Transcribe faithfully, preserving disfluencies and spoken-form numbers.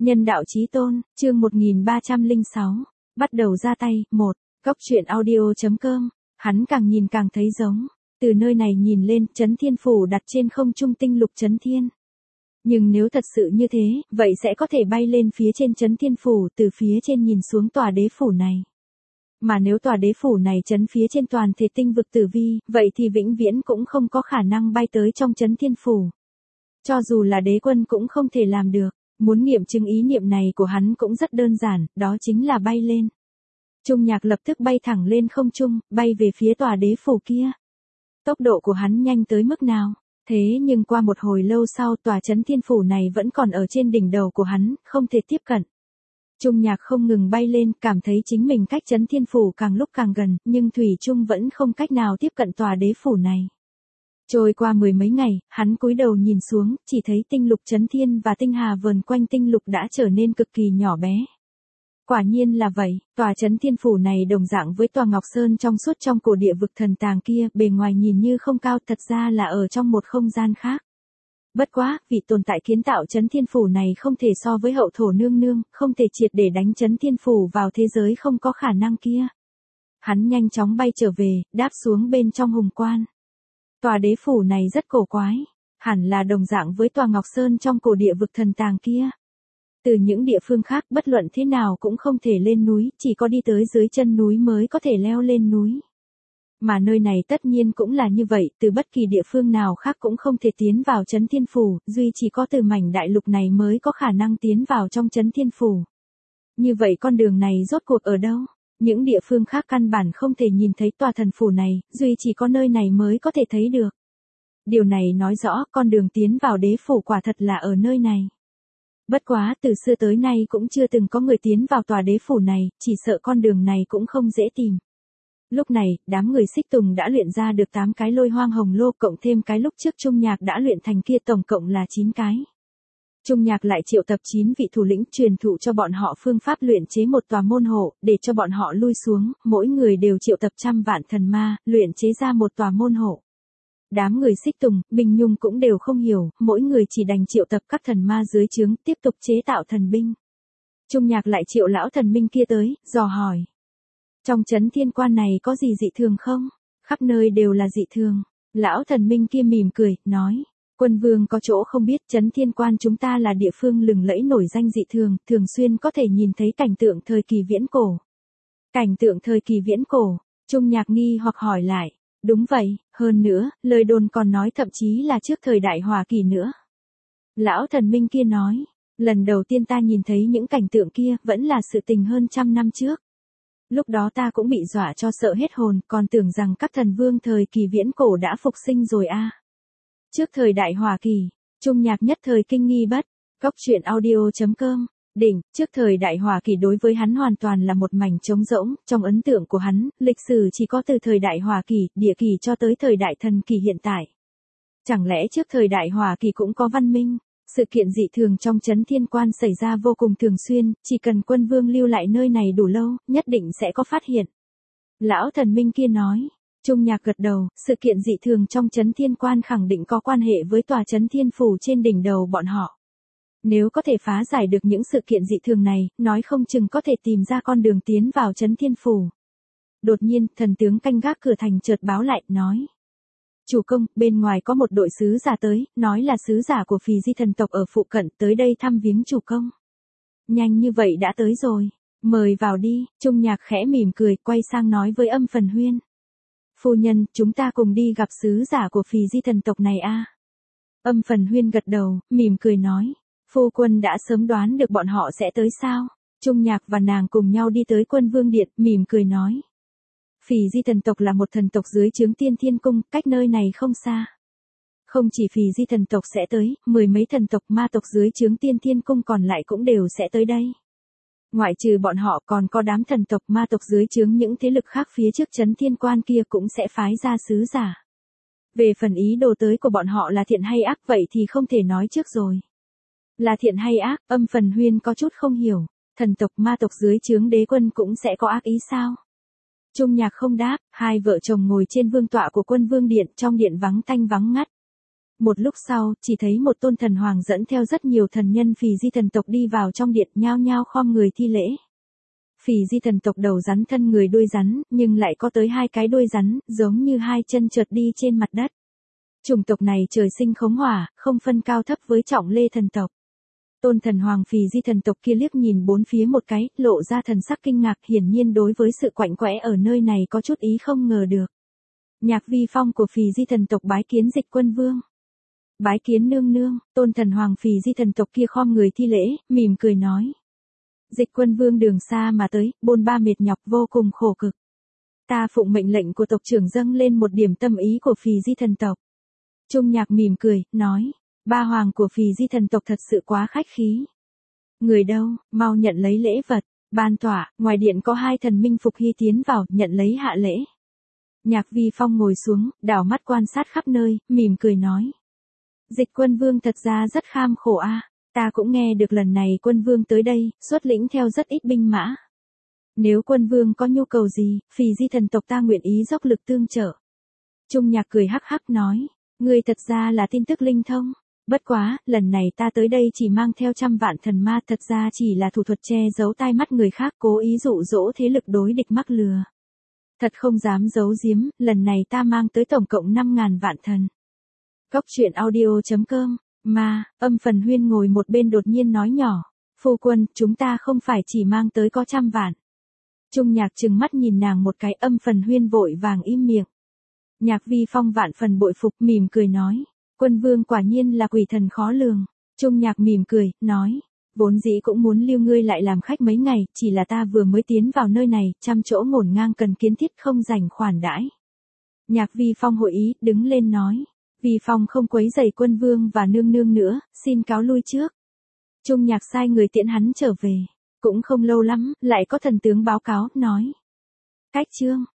Nhân đạo chí tôn, chương một nghìn ba trăm lẻ sáu, bắt đầu ra tay, một, Cốc truyện audio.com, hắn càng nhìn càng thấy giống, từ nơi này nhìn lên, Chấn Thiên Phủ đặt trên không trung tinh lục Chấn Thiên. Nhưng nếu thật sự như thế, vậy sẽ có thể bay lên phía trên Chấn Thiên Phủ, từ phía trên nhìn xuống tòa đế phủ này. Mà nếu tòa đế phủ này chấn phía trên toàn thể tinh vực tử vi, vậy thì vĩnh viễn cũng không có khả năng bay tới trong Chấn Thiên Phủ. Cho dù là đế quân cũng không thể làm được. Muốn nghiệm chứng ý niệm này của hắn cũng rất đơn giản, đó chính là bay lên. Trung Nhạc lập tức bay thẳng lên không trung, bay về phía tòa đế phủ kia. Tốc độ của hắn nhanh tới mức nào? Thế nhưng qua một hồi lâu sau tòa Chấn Thiên Phủ này vẫn còn ở trên đỉnh đầu của hắn, không thể tiếp cận. Trung Nhạc không ngừng bay lên, cảm thấy chính mình cách Chấn Thiên Phủ càng lúc càng gần, nhưng Thủy Trung vẫn không cách nào tiếp cận tòa đế phủ này. Trôi qua mười mấy ngày, hắn cúi đầu nhìn xuống, chỉ thấy tinh lục Chấn Thiên và tinh hà vờn quanh tinh lục đã trở nên cực kỳ nhỏ bé. Quả nhiên là vậy, tòa Chấn Thiên Phủ này đồng dạng với tòa Ngọc Sơn trong suốt trong cổ địa vực thần tàng kia, bề ngoài nhìn như không cao, thật ra là ở trong một không gian khác. Bất quá, vị tồn tại kiến tạo Chấn Thiên Phủ này không thể so với hậu thổ nương nương, không thể triệt để đánh Chấn Thiên Phủ vào thế giới không có khả năng kia. Hắn nhanh chóng bay trở về, đáp xuống bên trong hùng quan. Tòa đế phủ này rất cổ quái, hẳn là đồng dạng với tòa Ngọc Sơn trong cổ địa vực thần tàng kia. Từ những địa phương khác bất luận thế nào cũng không thể lên núi, chỉ có đi tới dưới chân núi mới có thể leo lên núi. Mà nơi này tất nhiên cũng là như vậy, từ bất kỳ địa phương nào khác cũng không thể tiến vào Chấn Thiên Phủ, duy chỉ có từ mảnh đại lục này mới có khả năng tiến vào trong Chấn Thiên Phủ. Như vậy con đường này rốt cuộc ở đâu? Những địa phương khác căn bản không thể nhìn thấy tòa thần phủ này, duy chỉ có nơi này mới có thể thấy được. Điều này nói rõ con đường tiến vào đế phủ quả thật là ở nơi này. Bất quá từ xưa tới nay cũng chưa từng có người tiến vào tòa đế phủ này, chỉ sợ con đường này cũng không dễ tìm. Lúc này, đám người Xích Tùng đã luyện ra được tám cái lôi hoang hồng lô cộng thêm cái lúc trước Trung Nhạc đã luyện thành kia tổng cộng là chín cái. Trung Nhạc lại triệu tập chín vị thủ lĩnh truyền thụ cho bọn họ phương pháp luyện chế một tòa môn hộ, để cho bọn họ lui xuống, mỗi người đều triệu tập trăm vạn thần ma, luyện chế ra một tòa môn hộ. Đám người Xích Tùng, Bình Nhung cũng đều không hiểu, mỗi người chỉ đành triệu tập các thần ma dưới trướng, tiếp tục chế tạo thần binh. Trung Nhạc lại triệu lão thần minh kia tới, dò hỏi. Trong Chấn Thiên Quan này có gì dị thường không? Khắp nơi đều là dị thường. Lão thần minh kia mỉm cười, nói. Quân vương có chỗ không biết, Chấn Thiên Quan chúng ta là địa phương lừng lẫy nổi danh dị thường, thường xuyên có thể nhìn thấy cảnh tượng thời kỳ viễn cổ. Cảnh tượng thời kỳ viễn cổ, Trung Nhạc nghi hoặc hỏi lại. Đúng vậy, hơn nữa, lời đồn còn nói thậm chí là trước thời đại Hòa Kỳ nữa. Lão thần minh kia nói, lần đầu tiên ta nhìn thấy những cảnh tượng kia, vẫn là sự tình hơn trăm năm trước. Lúc đó ta cũng bị dọa cho sợ hết hồn, còn tưởng rằng các thần vương thời kỳ viễn cổ đã phục sinh rồi a. À. Trước thời đại Hòa Kỳ, Trung Nhạc nhất thời kinh nghi bất, Cốc truyện audio.com, đỉnh, trước thời đại Hòa Kỳ đối với hắn hoàn toàn là một mảnh trống rỗng, trong ấn tượng của hắn, lịch sử chỉ có từ thời đại Hòa Kỳ, địa kỳ cho tới thời đại thần kỳ hiện tại. Chẳng lẽ trước thời đại Hòa Kỳ cũng có văn minh? Sự kiện dị thường trong Chấn Thiên Quan xảy ra vô cùng thường xuyên, chỉ cần quân vương lưu lại nơi này đủ lâu, nhất định sẽ có phát hiện. Lão thần minh kia nói. Trung Nhạc gật đầu, sự kiện dị thường trong Chấn Thiên Quan khẳng định có quan hệ với tòa Chấn Thiên Phủ trên đỉnh đầu bọn họ. Nếu có thể phá giải được những sự kiện dị thường này, nói không chừng có thể tìm ra con đường tiến vào Chấn Thiên Phủ. Đột nhiên, thần tướng canh gác cửa thành chợt báo lại, nói. Chủ công, bên ngoài có một đội sứ giả tới, nói là sứ giả của Phì Di thần tộc ở phụ cận tới đây thăm viếng chủ công. Nhanh như vậy đã tới rồi, mời vào đi, Trung Nhạc khẽ mỉm cười, quay sang nói với Âm Phần Huyên. Phu nhân, chúng ta cùng đi gặp sứ giả của Phì Di thần tộc này a. À? Âm Phần Huyên gật đầu, mỉm cười nói. Phu quân đã sớm đoán được bọn họ sẽ tới sao? Trung Nhạc và nàng cùng nhau đi tới Quân Vương Điện, mỉm cười nói. Phì Di thần tộc là một thần tộc dưới trướng Tiên Thiên Cung, cách nơi này không xa. Không chỉ Phì Di thần tộc sẽ tới, mười mấy thần tộc ma tộc dưới trướng Tiên Thiên Cung còn lại cũng đều sẽ tới đây. Ngoại trừ bọn họ còn có đám thần tộc ma tộc dưới trướng những thế lực khác phía trước Chấn Thiên Quan kia cũng sẽ phái ra sứ giả. Về phần ý đồ tới của bọn họ là thiện hay ác vậy thì không thể nói trước rồi. Là thiện hay ác, Âm Phần Huyên có chút không hiểu, thần tộc ma tộc dưới trướng đế quân cũng sẽ có ác ý sao? Trung Nhạc không đáp, hai vợ chồng ngồi trên vương tọa của Quân Vương Điện, trong điện vắng tanh vắng ngắt. Một lúc sau, chỉ thấy một tôn thần hoàng dẫn theo rất nhiều thần nhân Phì Di thần tộc đi vào trong điện, nhao nhao khom người thi lễ. Phì Di thần tộc đầu rắn thân người đuôi rắn, nhưng lại có tới hai cái đuôi rắn, giống như hai chân trượt đi trên mặt đất. Chủng tộc này trời sinh khống hỏa, không phân cao thấp với Trọng Lê thần tộc. Tôn thần hoàng Phì Di thần tộc kia liếc nhìn bốn phía một cái, lộ ra thần sắc kinh ngạc, hiển nhiên đối với sự quạnh quẽ ở nơi này có chút ý không ngờ được. Nhạc Vi Phong của Phì Di thần tộc bái kiến Dịch Quân Vương. Bái kiến nương nương. Tôn thần hoàng Phì Di thần tộc kia khom người thi lễ, mỉm cười nói. Dịch Quân Vương đường xa mà tới, bôn ba mệt nhọc vô cùng khổ cực. Ta phụng mệnh lệnh của tộc trưởng dâng lên một điểm tâm ý của Phì Di thần tộc. Trung Nhạc mỉm cười, nói. Ba hoàng của Phì Di thần tộc thật sự quá khách khí. Người đâu, mau nhận lấy lễ vật. Ban tỏa, ngoài điện có hai thần minh Phục Hy tiến vào, nhận lấy hạ lễ. Nhạc Vi Phong ngồi xuống, đảo mắt quan sát khắp nơi, mỉm cười nói. Dịch Quân Vương thật ra rất kham khổ a, à. Ta cũng nghe được lần này Quân Vương tới đây, xuất lĩnh theo rất ít binh mã. Nếu Quân Vương có nhu cầu gì, Phì Di thần tộc ta nguyện ý dốc lực tương trợ. Trung Nhạc cười hắc hắc nói, ngươi thật ra là tin tức linh thông. Bất quá, lần này ta tới đây chỉ mang theo trăm vạn thần ma, thật ra chỉ là thủ thuật che giấu tai mắt người khác, cố ý dụ dỗ thế lực đối địch mắc lừa. Thật không dám giấu giếm, lần này ta mang tới tổng cộng năm ngàn vạn thần. Góc truyện audio chấm com, mà, Âm Phần Huyên ngồi một bên đột nhiên nói nhỏ. Phu quân, chúng ta không phải chỉ mang tới có trăm vạn. Trung Nhạc trừng mắt nhìn nàng một cái, Âm Phần Huyên vội vàng im miệng. Nhạc Vi Phong vạn phần bội phục, mỉm cười nói. Quân Vương quả nhiên là quỷ thần khó lường. Trung Nhạc mỉm cười, nói. Vốn dĩ cũng muốn lưu ngươi lại làm khách mấy ngày, chỉ là ta vừa mới tiến vào nơi này, trăm chỗ ngổn ngang cần kiến thiết không rảnh khoản đãi. Nhạc Vi Phong hội ý, đứng lên nói. Vi Phong không quấy rầy Quân Vương và nương nương nữa, xin cáo lui trước. Trung Nhạc sai người tiễn hắn trở về. Cũng không lâu lắm, lại có thần tướng báo cáo, nói. Cách chương.